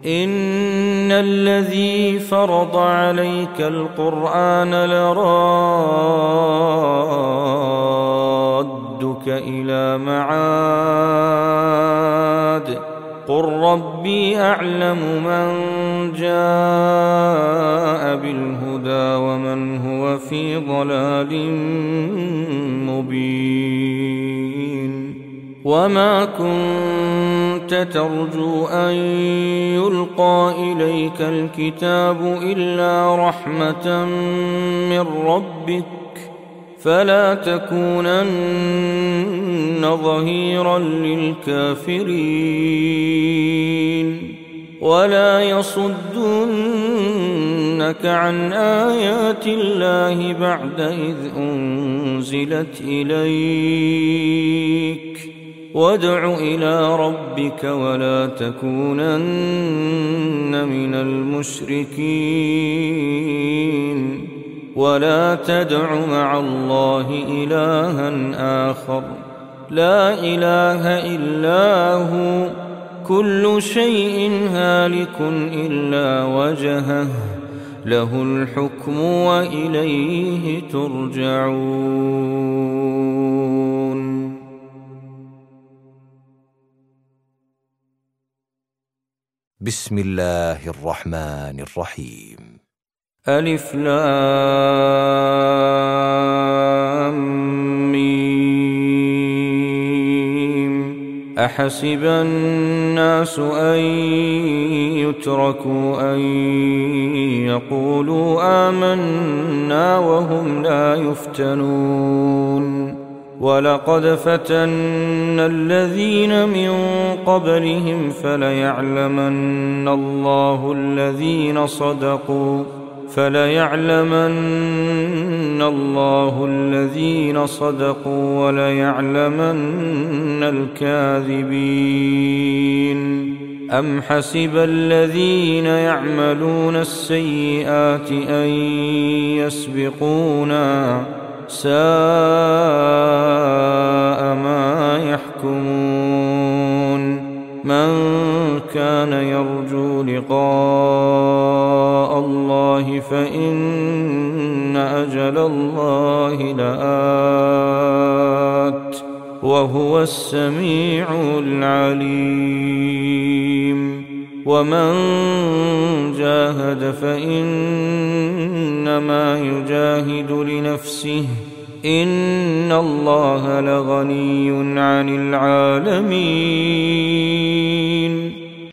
إن الذي فرض عليك القرآن لرادك إلى معاد قل ربي أعلم من جاء بالهدى ومن هو في ضلال مبين وما كنت ترجو أن يلقى إليك الكتاب إلا رحمة من ربك فلا تكونن ظهيرا للكافرين ولا يصدنك عن آيات الله بعد إذ أنزلت إليك وادع إلى ربك ولا تكونن من المشركين ولا تدع مع الله إلها آخر لا إله إلا هو كل شيء هالك إلا وجهه له الحكم وإليه ترجعون. بسم الله الرحمن الرحيم. ألف لام ميم أحسب الناس أن يتركوا أن يقولوا آمنا وهم لا يفتنون ولقد فتنا الذين من قبلهم فليعلمن الله الذين صدقوا وليعلمن الكاذبين. أم حسب الذين يعملون السيئات أن يسبقونا ساء ما يحكمون. من كان يرجو لقاء الله فإن أجل الله لآت وهو السميع العليم. ومن جاهد فإنما يجاهد لنفسه إن الله لغني عن العالمين.